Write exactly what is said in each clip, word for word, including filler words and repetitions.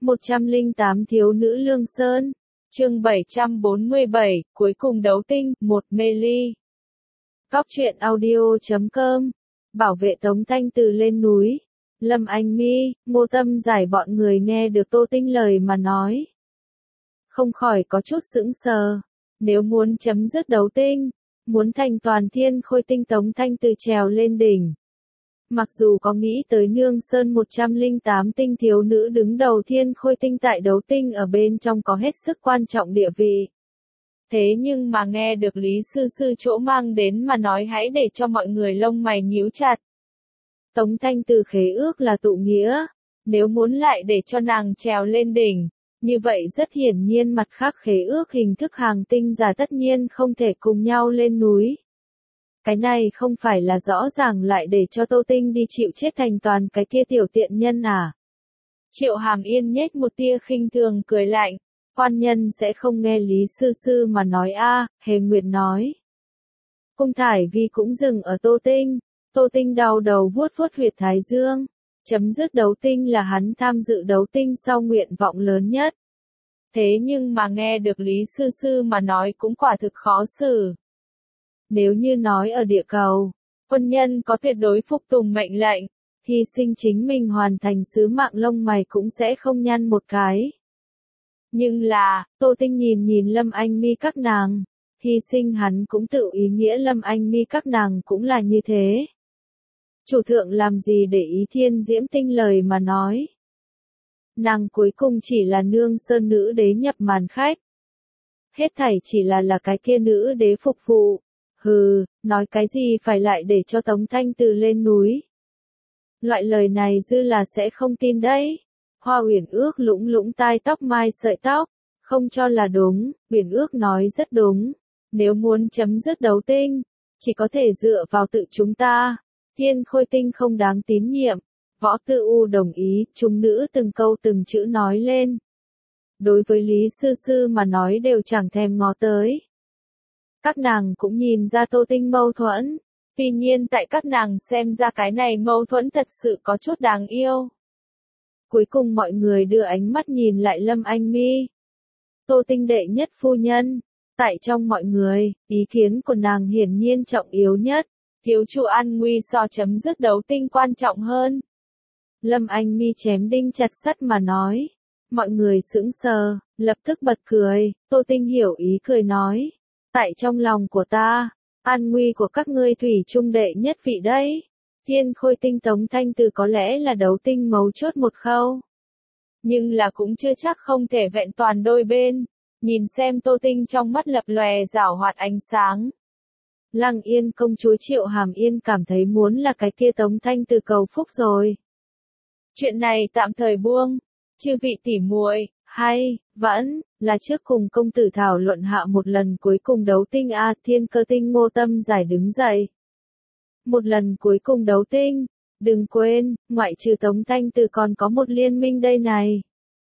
một trăm lẻ tám Thiếu nữ Lương Sơn. Chương bảy trăm bốn mươi bảy, cuối cùng đấu tinh, một mê ly. Góc truyện audio chấm com. Bảo vệ Tống Thanh Từ lên núi. Lâm Anh Mi, Ngô Tâm Giải bọn người nghe được Tô Tinh lời mà nói. Không khỏi có chút sững sờ. Nếu muốn chấm dứt đấu tinh, muốn thành toàn thiên khôi tinh, Tống Thanh Từ trèo lên đỉnh. Mặc dù có nghĩ tới Nương Sơn một trăm lẻ tám tinh thiếu nữ đứng đầu thiên khôi tinh tại đấu tinh ở bên trong có hết sức quan trọng địa vị. Thế nhưng mà nghe được Lý Sư Sư chỗ mang đến mà nói hãy để cho mọi người lông mày nhíu chặt. Tống Thanh Từ khế ước là tụ nghĩa, nếu muốn lại để cho nàng trèo lên đỉnh, như vậy rất hiển nhiên mặt khác khế ước hình thức hàng tinh giả tất nhiên không thể cùng nhau lên núi. Cái này không phải là rõ ràng lại để cho Tô Tinh đi chịu chết thành toàn cái kia tiểu tiện nhân à? Triệu Hàm Yên nhếch một tia khinh thường cười lạnh, quan nhân sẽ không nghe Lý Sư Sư mà nói a, à, Hề Nguyệt nói. Cung Thải Vi cũng dừng ở Tô Tinh, Tô Tinh đau đầu vuốt vuốt huyệt thái dương, chấm dứt đấu tinh là hắn tham dự đấu tinh sau nguyện vọng lớn nhất. Thế nhưng mà nghe được Lý Sư Sư mà nói cũng quả thực khó xử. Nếu như nói ở địa cầu, quân nhân có tuyệt đối phục tùng mệnh lệnh, hy sinh chính mình hoàn thành sứ mạng lông mày cũng sẽ không nhăn một cái. Nhưng là, Tô Tinh nhìn nhìn Lâm Anh Mi các nàng, hy sinh hắn cũng tự ý nghĩa Lâm Anh Mi các nàng cũng là như thế. Chủ thượng làm gì để ý Thiên Diễm Tinh lời mà nói. Nàng cuối cùng chỉ là Nương Sơn nữ đế nhập màn khách. Hết thảy chỉ là là cái kia nữ đế phục vụ. Hừ, nói cái gì phải lại để cho Tống Thanh Từ lên núi. Loại lời này dư là sẽ không tin đấy. Hoa Uyển Ước lũng lũng tai tóc mai sợi tóc, không cho là đúng, Uyển Ước nói rất đúng. Nếu muốn chấm dứt đấu tinh, chỉ có thể dựa vào tự chúng ta. Thiên khôi tinh không đáng tín nhiệm. Võ Tư U đồng ý, chúng nữ từng câu từng chữ nói lên. Đối với Lý Sư Sư mà nói đều chẳng thèm ngó tới. Các nàng cũng nhìn ra Tô Tinh mâu thuẫn, tuy nhiên tại các nàng xem ra cái này mâu thuẫn thật sự có chút đáng yêu. Cuối cùng mọi người đưa ánh mắt nhìn lại Lâm Anh Mi. Tô Tinh đệ nhất phu nhân, tại trong mọi người, ý kiến của nàng hiển nhiên trọng yếu nhất, thiếu chủ an nguy so chấm dứt đấu tinh quan trọng hơn. Lâm Anh Mi chém đinh chặt sắt mà nói, mọi người sững sờ, lập tức bật cười, Tô Tinh hiểu ý cười nói. Tại trong lòng của ta, an nguy của các ngươi thủy chung đệ nhất vị đấy. Thiên khôi tinh Tống Thanh Từ có lẽ là đấu tinh mấu chốt một khâu. Nhưng là cũng chưa chắc không thể vẹn toàn đôi bên. Nhìn xem Tô Tinh trong mắt lập lòe rảo hoạt ánh sáng. Lăng Yên công chúa Triệu Hàm Yên cảm thấy muốn là cái kia Tống Thanh Từ cầu phúc rồi. Chuyện này tạm thời buông. Chư vị tỉ muội, hay, vẫn, là trước cùng công tử thảo luận hạ một lần cuối cùng đấu tinh a. Thiên cơ tinh Ngô Tâm Giải đứng dậy. Một lần cuối cùng đấu tinh, đừng quên, ngoại trừ Tống Thanh Từ còn có một liên minh đây này.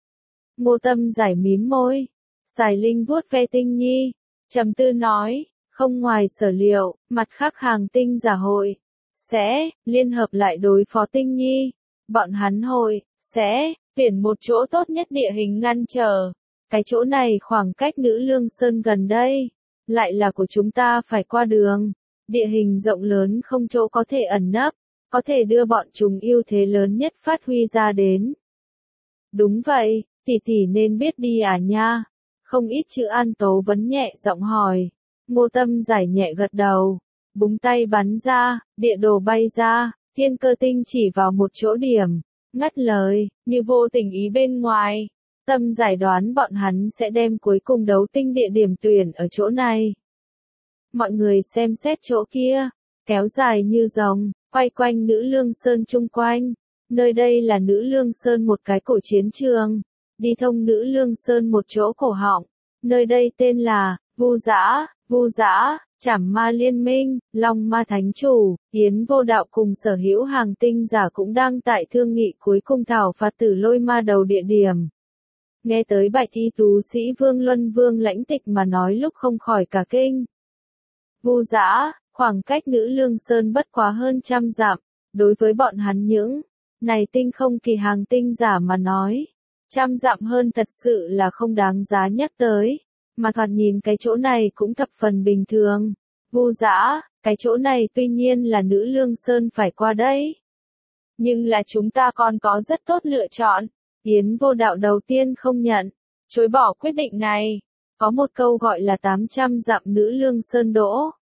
Ngô Tâm Giải mím môi, Sài Linh vuốt ve Tinh Nhi, trầm tư nói, không ngoài sở liệu, mặt khác hàng tinh giả hội, sẽ, liên hợp lại đối phó Tinh Nhi. Bọn hắn hội, sẽ, tuyển một chỗ tốt nhất địa hình ngăn trở. Cái chỗ này khoảng cách Nữ Lương Sơn gần đây, lại là của chúng ta phải qua đường. Địa hình rộng lớn không chỗ có thể ẩn nấp, có thể đưa bọn chúng ưu thế lớn nhất phát huy ra đến. Đúng vậy, tỷ tỷ nên biết đi à nha. Không ít chữ An Tố vấn nhẹ giọng hỏi. Ngô Tâm Giải nhẹ gật đầu, búng tay bắn ra, địa đồ bay ra, Thiên cơ tinh chỉ vào một chỗ điểm, ngắt lời, như vô tình ý bên ngoài. Tâm Giải đoán bọn hắn sẽ đem cuối cùng đấu tinh địa điểm tuyển ở chỗ này. Mọi người xem xét chỗ kia, kéo dài như rồng, quay quanh Nữ Lương Sơn chung quanh. Nơi đây là Nữ Lương Sơn một cái cổ chiến trường, đi thông Nữ Lương Sơn một chỗ cổ họng. Nơi đây tên là, Vu Dã, Vu Dã, Trảm Ma Liên Minh, Long Ma Thánh Chủ, Yến Vô Đạo cùng sở hữu hàng tinh giả cũng đang tại thương nghị cuối cùng thảo phạt Tử Lôi Ma đầu địa điểm. Nghe tới Bạch Y Tú Sĩ Vương Luân Vương Lãnh Tịch mà nói lúc không khỏi cả kinh. Vu Dã, khoảng cách Nữ Lương Sơn bất quá hơn trăm dặm, đối với bọn hắn những này tinh không kỳ hàng tinh giả mà nói, Trăm dặm hơn thật sự là không đáng giá nhắc tới, mà thoạt nhìn cái chỗ này cũng thập phần bình thường. Vu Dã, cái chỗ này tuy nhiên là Nữ Lương Sơn phải qua đấy. Nhưng là chúng ta còn có rất tốt lựa chọn. Yến Vô Đạo đầu tiên không nhận, chối bỏ quyết định này. Có một câu gọi là tám trăm dặm Nữ Lương Sơn đỗ.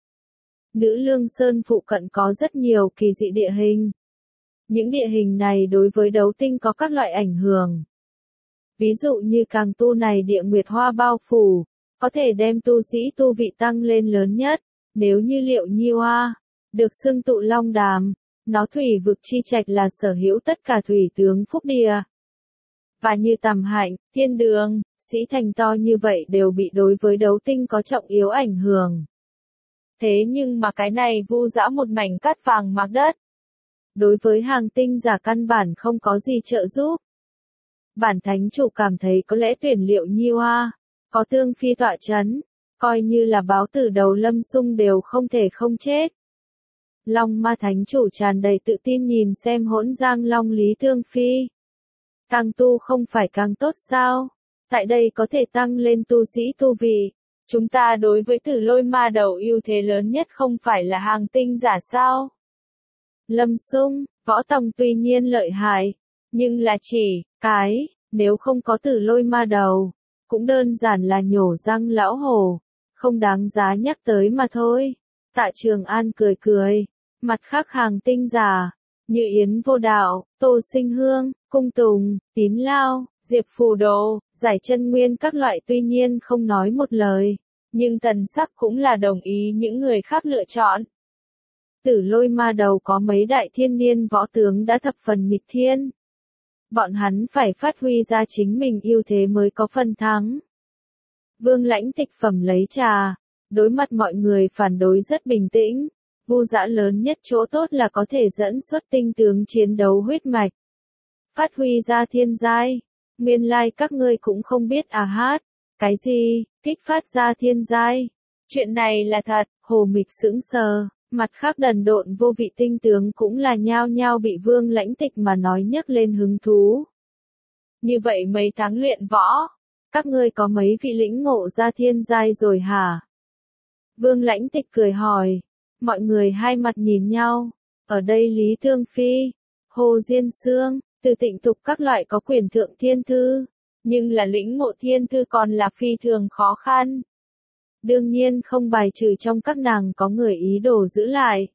Nữ Lương Sơn phụ cận có rất nhiều kỳ dị địa hình. Những địa hình này đối với đấu tinh có các loại ảnh hưởng. Ví dụ như càng tu này địa nguyệt hoa bao phủ, có thể đem tu sĩ tu vị tăng lên lớn nhất. Nếu như Liệu Nhi Hoa, được xưng tụ long đàm, nó thủy vực chi trạch là sở hữu tất cả thủy tướng phúc địa. Và như Tầm Hạnh, Thiên Đường, Sĩ Thành to như vậy đều bị đối với đấu tinh có trọng yếu ảnh hưởng. Thế nhưng mà cái này Vu Dã một mảnh cát vàng mạc đất. Đối với hàng tinh giả căn bản không có gì trợ giúp. Bản thánh chủ cảm thấy có lẽ tuyển Liệu Nhi Hoa, có Tương Phi tọa chấn, coi như là báo tử đầu Lâm Xung đều không thể không chết. Long Ma thánh chủ tràn đầy tự tin nhìn xem hỗn giang long lý Tương Phi. Càng tu không phải càng tốt sao? Tại đây có thể tăng lên tu sĩ tu vị. Chúng ta đối với Tử Lôi Ma Đầu ưu thế lớn nhất không phải là hàng tinh giả sao? Lâm Xung, võ tông tuy nhiên lợi hại, nhưng là chỉ, cái, nếu không có Tử Lôi Ma Đầu, cũng đơn giản là nhổ răng lão hổ, không đáng giá nhắc tới mà thôi. Tạ Trường An cười cười, mặt khác hàng tinh giả, như Yến Vô Đạo, Tô Sinh Hương, Cung Tùng, Tín Lao, Diệp Phù Đồ, Giải Chân Nguyên các loại tuy nhiên không nói một lời, nhưng thần sắc cũng là đồng ý những người khác lựa chọn. Tử Lôi Ma Đầu có mấy đại thiên niên võ tướng đã thập phần nghịch thiên. Bọn hắn phải phát huy ra chính mình ưu thế mới có phần thắng. Vương Lãnh Tịch phẩm lấy trà, đối mặt mọi người phản đối rất bình tĩnh. Vu Dã lớn nhất chỗ tốt là có thể dẫn xuất tinh tướng chiến đấu huyết mạch. Phát huy ra thiên giai. Nguyên lai các ngươi cũng không biết à hát. Cái gì, kích phát ra thiên giai. Chuyện này là thật, Hồ Mịch sững sờ. Mặt khác đần độn vô vị tinh tướng cũng là nhao nhao bị Vương Lãnh Tịch mà nói nhấc lên hứng thú. Như vậy mấy tháng luyện võ, các ngươi có mấy vị lĩnh ngộ ra thiên giai rồi hả? Vương Lãnh Tịch cười hỏi. Mọi người hai mặt nhìn nhau. Ở đây Lý Tương Phi, Hồ Diên Sương, Từ Tịnh Thục các loại có quyền thượng thiên thư, nhưng là lĩnh ngộ thiên thư còn là phi thường khó khăn. Đương nhiên không bài trừ trong các nàng có người ý đồ giữ lại.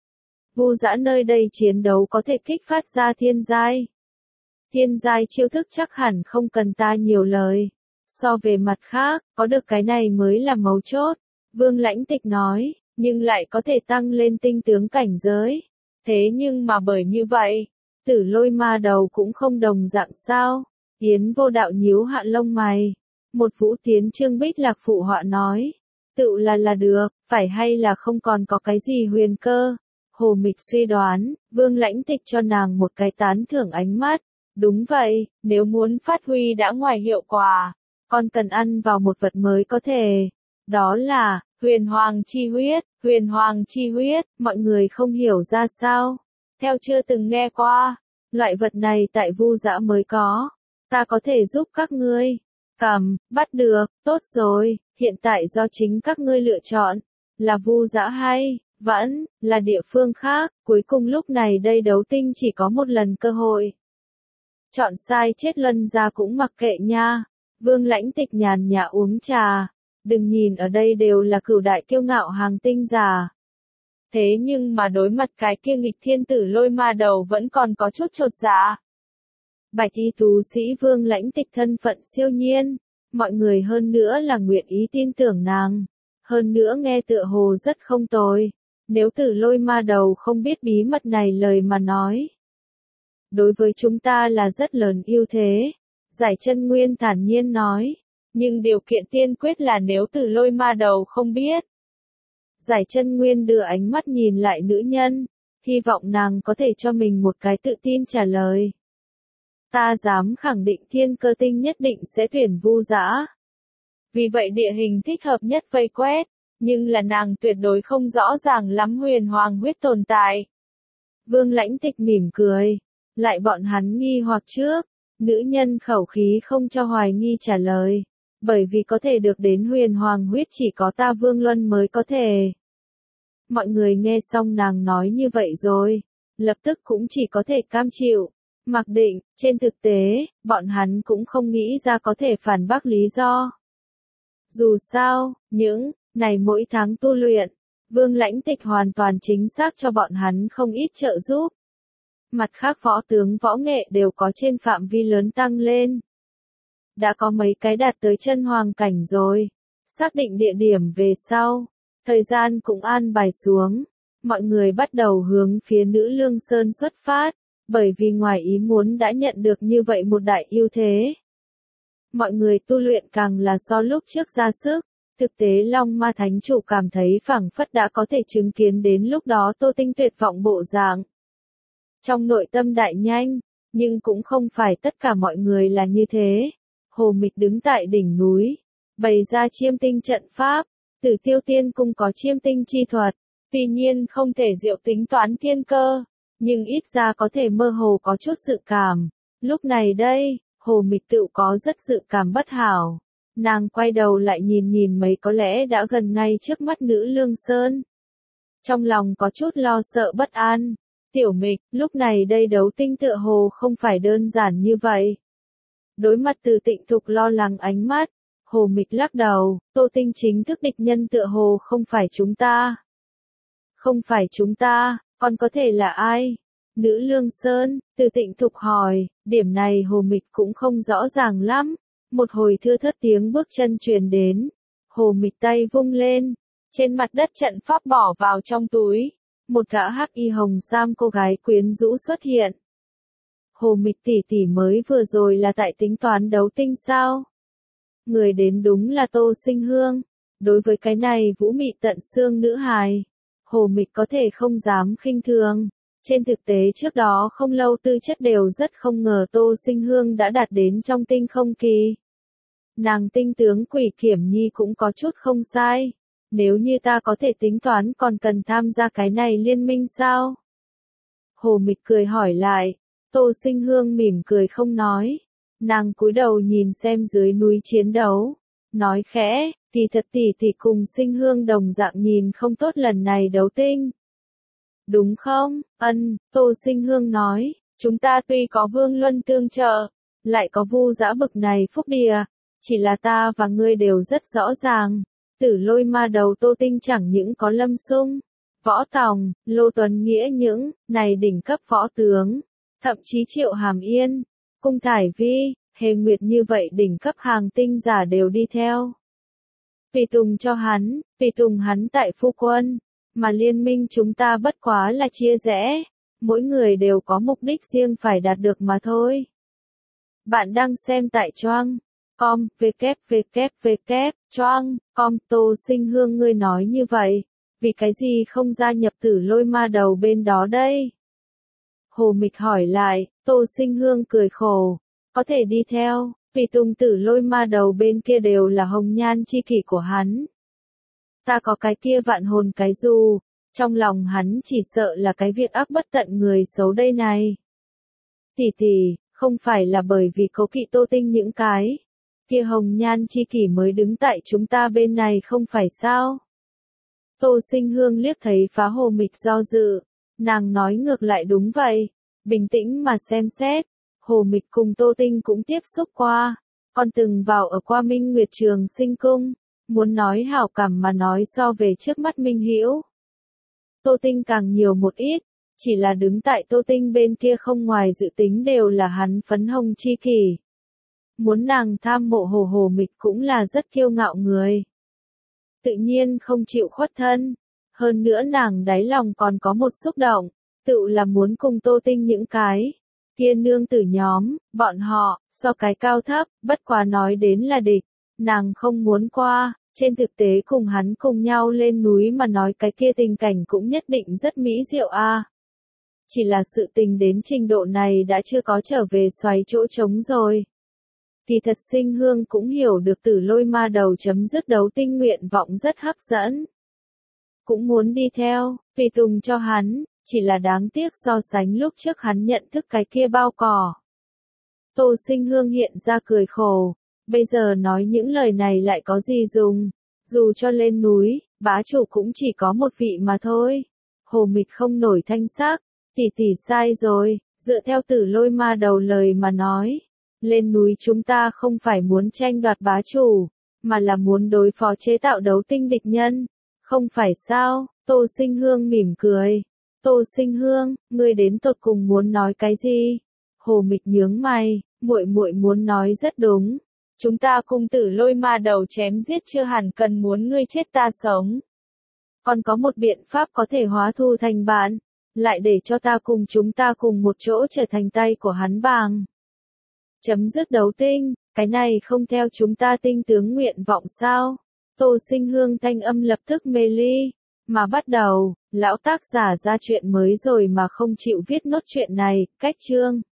Vu Dã nơi đây chiến đấu có thể kích phát ra thiên giai. Thiên giai chiêu thức chắc hẳn không cần ta nhiều lời. So về mặt khác, có được cái này mới là mấu chốt. Vương Lãnh Tịch nói, nhưng lại có thể tăng lên tinh tướng cảnh giới. Thế nhưng mà bởi như vậy, Tử Lôi Ma Đầu cũng không đồng dạng sao. Yến Vô Đạo nhíu hạ lông mày. Một Vũ Tiến Trương Bích Lạc phụ họa nói. Tự là là được, phải hay là không còn có cái gì huyền cơ. Hồ Mịch suy đoán, Vương Lãnh Tịch cho nàng một cái tán thưởng ánh mắt. Đúng vậy, nếu muốn phát huy đã ngoài hiệu quả, còn cần ăn vào một vật mới có thể. Đó là, huyền hoàng chi huyết, huyền hoàng chi huyết, mọi người không hiểu ra sao. Theo chưa từng nghe qua, loại vật này tại Vu Dã mới có. Ta có thể giúp các ngươi. Cầm, bắt được, tốt rồi, hiện tại do chính các ngươi lựa chọn. Là Vu Dã hay, vẫn, là địa phương khác, cuối cùng lúc này đây đấu tinh chỉ có một lần cơ hội. Chọn sai chết luân ra cũng mặc kệ nha. Vương Lãnh Tịch nhàn nhã uống trà. Đừng nhìn ở đây đều là cửu đại kiêu ngạo hàng tinh giả. Thế nhưng mà đối mặt cái kia nghịch thiên Tử Lôi Ma Đầu vẫn còn có chút chột dạ. Bạch y tú sĩ Vương Lãnh Tịch thân phận siêu nhiên. Mọi người hơn nữa là nguyện ý tin tưởng nàng. Hơn nữa nghe tựa hồ rất không tồi. Nếu Tử Lôi Ma Đầu không biết bí mật này lời mà nói. Đối với chúng ta là rất lớn ưu thế. Giải Chân Nguyên thản nhiên nói. Nhưng điều kiện tiên quyết là nếu Tử Lôi Ma Đầu không biết. Giải Chân Nguyên đưa ánh mắt nhìn lại nữ nhân. Hy vọng nàng có thể cho mình một cái tự tin trả lời. Ta dám khẳng định Thiên Cơ Tinh nhất định sẽ tuyển Vu Dã. Vì vậy địa hình thích hợp nhất vây quét. Nhưng là nàng tuyệt đối không rõ ràng lắm huyền hoàng huyết tồn tại. Vương Lãnh Tịch mỉm cười. Lại bọn hắn nghi hoặc trước. Nữ nhân khẩu khí không cho hoài nghi trả lời. Bởi vì có thể được đến huyền hoàng huyết chỉ có ta Vương Luân mới có thể. Mọi người nghe xong nàng nói như vậy rồi, lập tức cũng chỉ có thể cam chịu. Mặc định, trên thực tế, bọn hắn cũng không nghĩ ra có thể phản bác lý do. Dù sao, những này mỗi tháng tu luyện, Vương Lãnh Tịch hoàn toàn chính xác cho bọn hắn không ít trợ giúp. Mặt khác võ tướng võ nghệ đều có trên phạm vi lớn tăng lên. Đã có mấy cái đạt tới chân hoàng cảnh rồi. Xác định địa điểm về sau, thời gian cũng an bài xuống. Mọi người bắt đầu hướng phía Nữ Lương Sơn xuất phát, bởi vì ngoài ý muốn đã nhận được như vậy một đại ưu thế. Mọi người tu luyện càng là so lúc trước ra sức, thực tế Long Ma Thánh Chủ cảm thấy phảng phất đã có thể chứng kiến đến lúc đó Tô Tinh tuyệt vọng bộ dạng. Trong nội tâm đại nhanh, nhưng cũng không phải tất cả mọi người là như thế. Hồ Mịch đứng tại đỉnh núi, bày ra chiêm tinh trận pháp, Tử Tiêu Tiên Cung có chiêm tinh chi thuật, tuy nhiên không thể diệu tính toán thiên cơ, nhưng ít ra có thể mơ hồ có chút dự cảm. Lúc này đây, Hồ Mịch tự có rất dự cảm bất hảo. Nàng quay đầu lại nhìn nhìn mấy có lẽ đã gần ngay trước mắt Nữ Lương Sơn. Trong lòng có chút lo sợ bất an. Tiểu Mịch, lúc này đây đấu tinh tựa hồ không phải đơn giản như vậy. Đối mặt Từ Tịnh Thục lo lắng ánh mắt, Hồ Mịch lắc đầu, Tô Tinh chính thức địch nhân tựa hồ không phải chúng ta. Không phải chúng ta, còn có thể là ai? Nữ Lương Sơn, Từ Tịnh Thục hỏi, điểm này Hồ Mịch cũng không rõ ràng lắm. Một hồi thưa thớt tiếng bước chân truyền đến. Hồ Mịch tay vung lên, trên mặt đất trận pháp bỏ vào trong túi. Một gã hắc y hồng sam cô gái quyến rũ xuất hiện. Hồ Mịch tỷ tỷ mới vừa rồi là tại tính toán đấu tinh sao? Người đến đúng là Tô Sinh Hương. Đối với cái này vũ mị tận xương nữ hài, Hồ Mịch có thể không dám khinh thường. Trên thực tế trước đó không lâu tư chất đều rất không ngờ Tô Sinh Hương đã đạt đến trong tinh không kỳ. Nàng tinh tướng Quỷ Kiểm Nhi cũng có chút không sai. Nếu như ta có thể tính toán còn cần tham gia cái này liên minh sao? Hồ Mịch cười hỏi lại. Tô Sinh Hương mỉm cười không nói. Nàng cúi đầu nhìn xem dưới núi chiến đấu. Nói khẽ, kỳ thật tỷ tỷ cùng Sinh Hương đồng dạng nhìn không tốt lần này đấu tinh. Đúng không? Ân, Tô Sinh Hương nói, chúng ta tuy có Vương Luân tương trợ, lại có Vu Dã bực này phúc địa, chỉ là ta và ngươi đều rất rõ ràng. Tử Lôi Ma Đầu Tô Tinh chẳng những có Lâm Sung, Võ Tòng, Lô Tuấn Nghĩa những này đỉnh cấp võ tướng, thậm chí Triệu Hàm Yên, Cung Thải Vi, Hề Nguyệt như vậy đỉnh cấp hàng tinh giả đều đi theo. Tùy tùng cho hắn, tùy tùng hắn tại phu quân, mà liên minh chúng ta bất quá là chia rẽ, mỗi người đều có mục đích riêng phải đạt được mà thôi. Bạn đang xem tại Choang com, www, Choang com, Tô Sinh Hương ngươi nói như vậy, vì cái gì không gia nhập Tử Lôi Ma Đầu bên đó đây? Hồ Mịch hỏi lại, Tô Sinh Hương cười khổ, có thể đi theo, vì tùng Tử Lôi Ma Đầu bên kia đều là hồng nhan chi kỷ của hắn. Ta có cái kia vạn hồn cái dù, trong lòng hắn chỉ sợ là cái việc ác bất tận người xấu đây này. Tỷ tỷ, không phải là bởi vì cố kỵ Tô Tinh những cái kia hồng nhan chi kỷ mới đứng tại chúng ta bên này không phải sao? Tô Sinh Hương liếc thấy Phá Hồ Mịch do dự, nàng nói ngược lại đúng vậy, bình tĩnh mà xem xét, Hồ Mịch cùng Tô Tinh cũng tiếp xúc qua, còn từng vào ở qua Minh Nguyệt Trường Sinh Cung, muốn nói hảo cảm mà nói so về trước mắt Minh Hữu. Tô Tinh càng nhiều một ít, chỉ là đứng tại Tô Tinh bên kia không ngoài dự tính đều là hắn phấn hồng chi kỷ. Muốn nàng tham mộ Hồ Hồ Mịch cũng là rất kiêu ngạo người. Tự nhiên không chịu khuất thân. Hơn nữa nàng đáy lòng còn có một xúc động, tự là muốn cùng Tô Tinh những cái kia nương tử nhóm, bọn họ, so cái cao thấp, bất quá nói đến là địch, nàng không muốn qua, trên thực tế cùng hắn cùng nhau lên núi mà nói cái kia tình cảnh cũng nhất định rất mỹ diệu a. Chỉ là sự tình đến trình độ này đã chưa có trở về xoáy chỗ trống rồi. Kỳ thật Sinh Hương cũng hiểu được Tử Lôi Ma Đầu chấm dứt đấu tinh nguyện vọng rất hấp dẫn. Cũng muốn đi theo, tùy tùng cho hắn, chỉ là đáng tiếc so sánh lúc trước hắn nhận thức cái kia bao cỏ. Tô Sinh Hương hiện ra cười khổ. Bây giờ nói những lời này lại có gì dùng? Dù cho lên núi, bá chủ cũng chỉ có một vị mà thôi. Hồ Mịch không nổi thanh sắc. Tỷ tỷ sai rồi, dựa theo Tử Lôi Ma Đầu lời mà nói. Lên núi chúng ta không phải muốn tranh đoạt bá chủ, mà là muốn đối phó chế tạo đấu tinh địch nhân. Không phải sao? Tô Sinh Hương mỉm cười. Tô Sinh Hương, ngươi đến tột cùng muốn nói cái gì? Hồ Mịch nhướng mày, muội muội muốn nói rất đúng. Chúng ta cùng Tử Lôi Ma Đầu chém giết chưa hẳn cần muốn ngươi chết ta sống. Còn có một biện pháp có thể hóa thù thành bạn, lại để cho ta cùng chúng ta cùng một chỗ trở thành tay của hắn bằng. Chấm dứt đấu tinh, cái này không theo chúng ta tinh tướng nguyện vọng sao? Tô Sinh Hương thanh âm lập tức mê ly. Mà bắt đầu, lão tác giả ra chuyện mới rồi mà không chịu viết nốt chuyện này, cách chương.